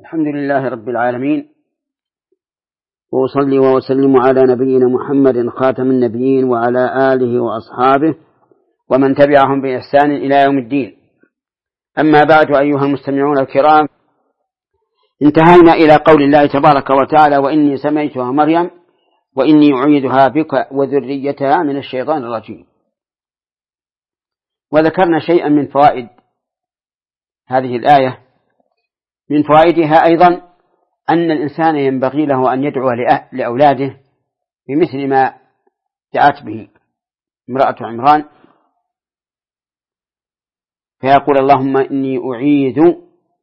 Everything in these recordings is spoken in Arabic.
الحمد لله رب العالمين، وأصلي وأسلم على نبينا محمد خاتم النبيين وعلى آله وأصحابه ومن تبعهم بإحسان إلى يوم الدين. أما بعد، أيها المستمعون الكرام، انتهينا إلى قول الله تبارك وتعالى: وإني سميتها مريم وإني أعيذها بك وذريتها من الشيطان الرجيم. وذكرنا شيئا من فوائد هذه الآية. من فوائدها أيضا أن الإنسان ينبغي له أن يدعو لأولاده بمثل ما دعت به امرأة عمران، فيقول: اللهم إني أعيذ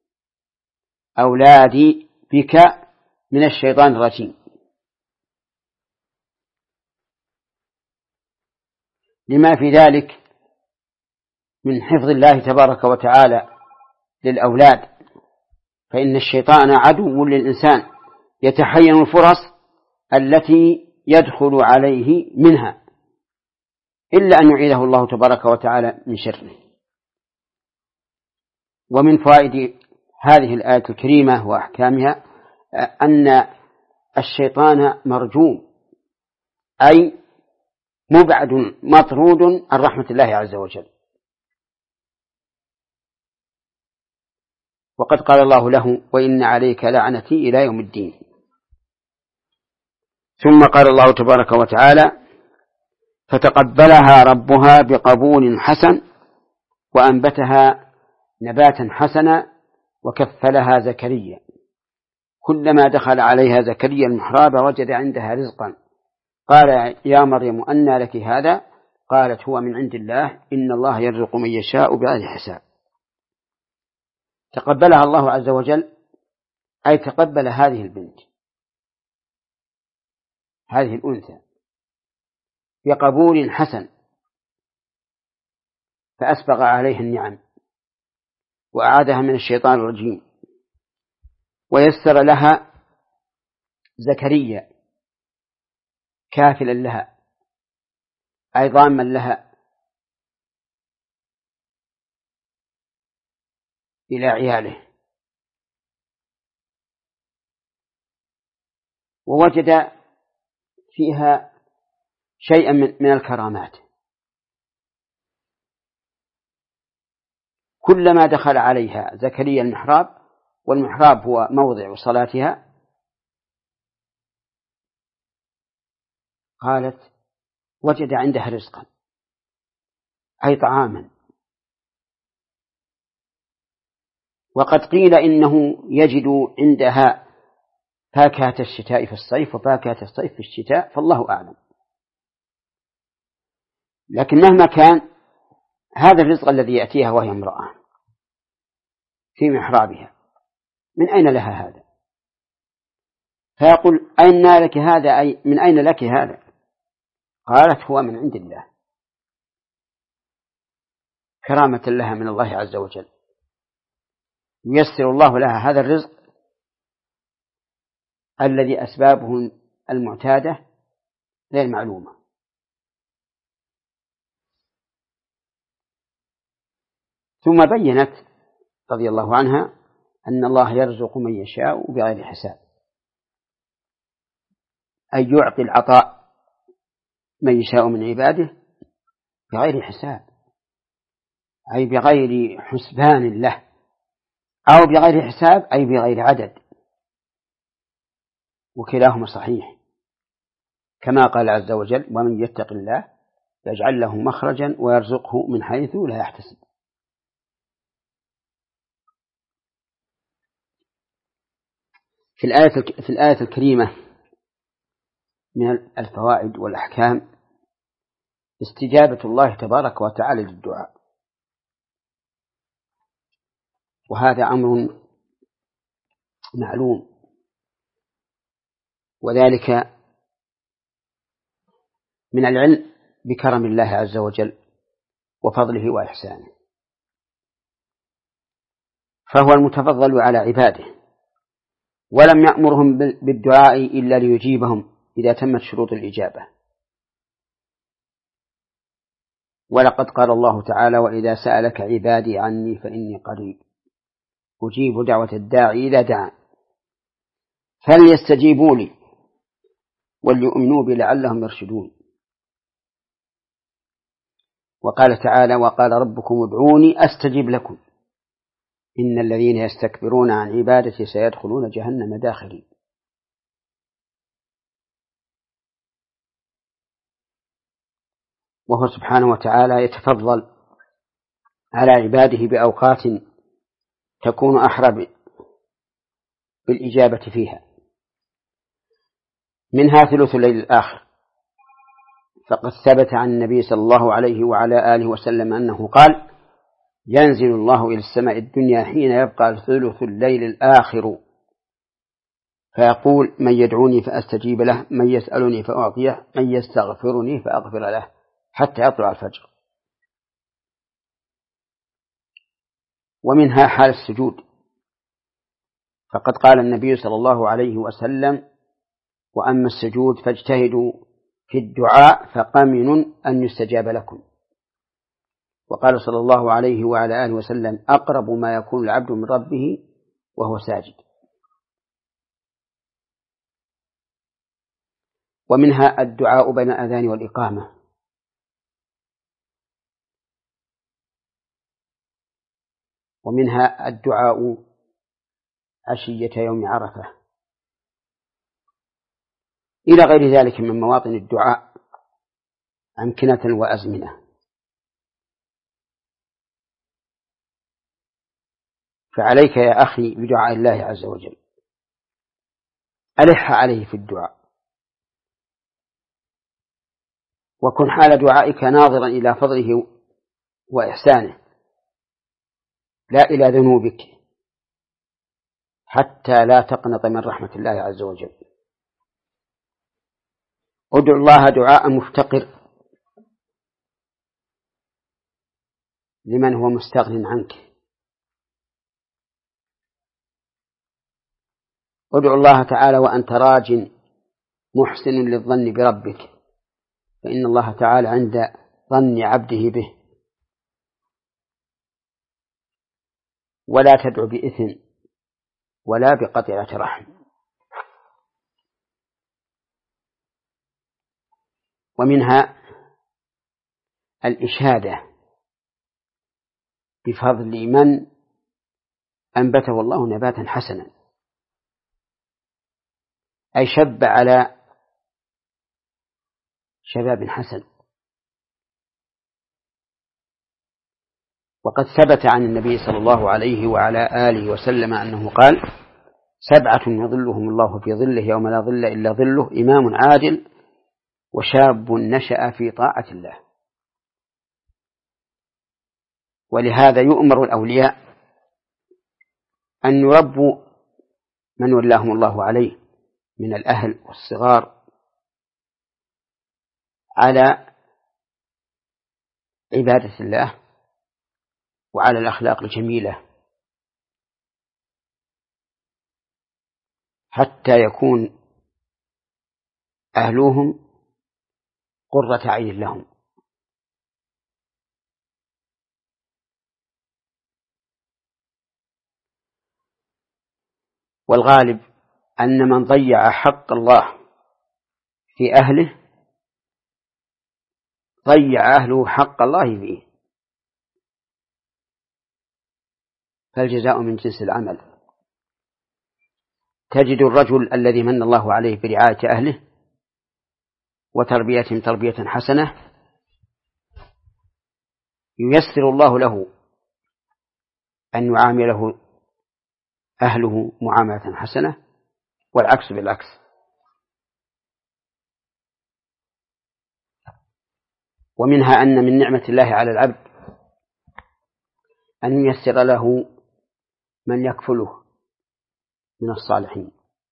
أولادي بك من الشيطان الرجيم، لما في ذلك من حفظ الله تبارك وتعالى للأولاد، فإن الشيطان عدو للإنسان يتحين الفرص التي يدخل عليه منها، إلا أن يعيذه الله تبارك وتعالى من شره. ومن فوائد هذه الآية الكريمة وأحكامها أن الشيطان مرجوم، أي مبعد مطرود عن رحمة الله عز وجل. وقد قال الله له: وإن عليك لعنتي إلى يوم الدين. ثم قال الله تبارك وتعالى: فتقبلها ربها بقبول حسن وأنبتها نباتا حسنا وكفلها زكريا، كلما دخل عليها زكريا المحراب وجد عندها رزقا، قال: يا مريم أنى لك هذا؟ قالت: هو من عند الله، إن الله يرزق من يشاء بغير حساب. تقبلها الله عز وجل، أي تقبل هذه البنت، هذه الأنثى، بقبول حسن، فأسبغ عليها النعم وأعادها من الشيطان الرجيم، ويسر لها زكريا كافلا لها، أي ضاما لها إلى عياله. ووجد فيها شيئا من الكرامات، كلما دخل عليها زكريا المحراب، والمحراب هو موضع صلاتها، قالت: وجد عندها رزقا، أي طعاما. وقد قيل إنه يجد عندها فاكهة الشتاء في الصيف وفاكهة الصيف في الشتاء، فالله أعلم. لكن مهما كان، هذا الرزق الذي يأتيها وهي امرأة في محرابها، من أين لها هذا؟ فيقول: أين لك هذا؟ أي من أين لك هذا؟ قالت: هو من عند الله، كرامة لها من الله عز وجل، ييسر الله لها هذا الرزق الذي أسبابه المعتادة غير معلومة. ثم بينت رضي الله عنها أن الله يرزق من يشاء بغير حساب، أي يعطي العطاء من يشاء من عباده بغير حساب، أي بغير حسبان له، أو بغير حساب أي بغير عدد، وكلاهما صحيح، كما قال عز وجل: ومن يتق الله يجعل له مخرجا ويرزقه من حيث لا يحتسب. في الآية الكريمة من الفوائد والأحكام استجابة الله تبارك وتعالى للدعاء، وهذا أمر معلوم، وذلك من العلم بكرم الله عز وجل وفضله وإحسانه، فهو المتفضل على عباده، ولم يأمرهم بالدعاء إلا ليجيبهم إذا تمت شروط الإجابة. ولقد قال الله تعالى: وإذا سألك عبادي عني فإني قريب أجيب دعوة الداعي إذا دعان. فليستجيبوا لي وليؤمنوا بي لعلهم يرشدون. وقال تعالى: وقال ربكم ادعوني أستجب لكم إن الذين يستكبرون عن عبادتي سيدخلون جهنم داخرين. وهو سبحانه وتعالى يتفضل على عباده بأوقات تكون أحرى بالإجابة فيها، منها ثلث الليل الآخر، فقد ثبت عن النبي صلى الله عليه وعلى آله وسلم أنه قال: ينزل الله إلى السماء الدنيا حين يبقى ثلث الليل الآخر فيقول: من يدعوني فأستجيب له، من يسألني فأعطيه، من يستغفرني فأغفر له، حتى يطلع الفجر. ومنها حال السجود، فقد قال النبي صلى الله عليه وسلم: وأما السجود فاجتهدوا في الدعاء فقمن أن يستجاب لكم. وقال صلى الله عليه وعلى آله وسلم: أقرب ما يكون العبد من ربه وهو ساجد. ومنها الدعاء بين الأذان والإقامة، ومنها الدعاء عشية يوم عرفة، إلى غير ذلك من مواطن الدعاء أمكنة وأزمنة. فعليك يا أخي بدعاء الله عز وجل، ألح عليه في الدعاء، وكن حال دعائك ناظرا إلى فضله وإحسانه لا إلى ذنوبك، حتى لا تقنط من رحمة الله عز وجل. ادع الله دعاء مفتقر لمن هو مستغن عنك. ادع الله تعالى وأنت راج محسن للظن بربك، فإن الله تعالى عند ظن عبده به. ولا تدع بإثم ولا بقطيعة رحم. ومنها الإشادة بفضل من أنبته الله نباتا حسنا، أي شب على شباب حسن. وقد ثبت عن النبي صلى الله عليه وعلى آله وسلم أنه قال: 7 يظلهم الله في ظله يوم لا ظل إلا ظله: إمام عادل، وشاب نشأ في طاعة الله. ولهذا يؤمر الأولياء أن يربوا من ولاهم الله عليه من الأهل والصغار على عبادة الله وعلى الأخلاق الجميلة، حتى يكون أهلوهم قرة عين لهم. والغالب أن من ضيع حق الله في أهله ضيع أهله حق الله فيه، فالجزاء من جنس العمل. تجد الرجل الذي من الله عليه برعاية أهله وتربيتهم تربية حسنة ييسر الله له أن يعامله أهله معاملة حسنة، والعكس بالعكس. ومنها أن من نعمة الله على العبد أن ييسر له من يكفله من الصالحين،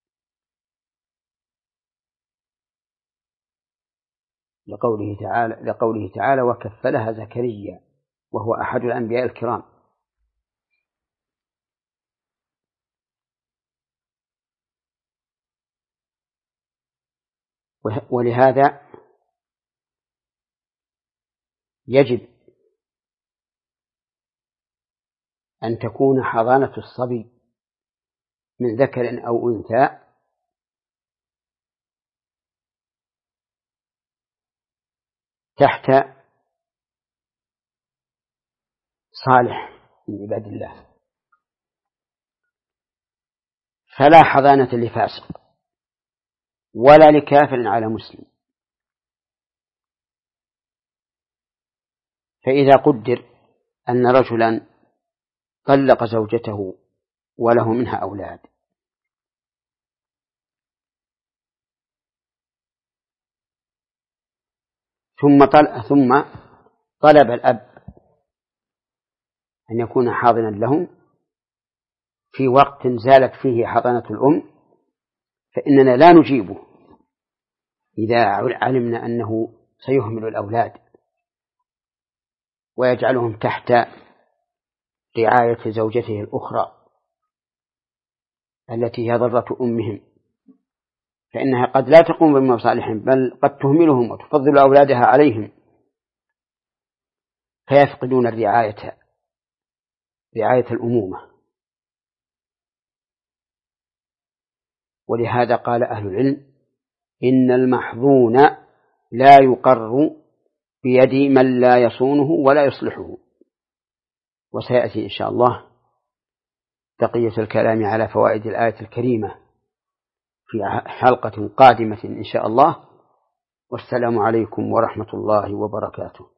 لقوله تعالى: وكفلها زكريا وهو أحد الأنبياء الكرام. ولهذا يجب أن تكون حضانة الصبي من ذكر أو أنثى تحت صالح من عباد الله، فلا حضانة لفاسق ولا لكافر على مسلم. فإذا قدر أن رجلا طلق زوجته وله منها أولاد، ثم طلب الأب أن يكون حاضنا لهم في وقت زالت فيه حضانة الأم، فإننا لا نجيبه إذا علمنا أنه سيهمل الأولاد ويجعلهم تحت رعاية زوجته الأخرى التي هي ضرة أمهم، فإنها قد لا تقوم بمصالحهم بل قد تهملهم وتفضل أولادها عليهم فيفقدون رعاية الأمومة. ولهذا قال أهل العلم إن المحظون لا يقر بيد من لا يصونه ولا يصلحه. وسيأتي إن شاء الله بقية الكلام على فوائد الآية الكريمة في حلقة قادمة إن شاء الله. والسلام عليكم ورحمة الله وبركاته.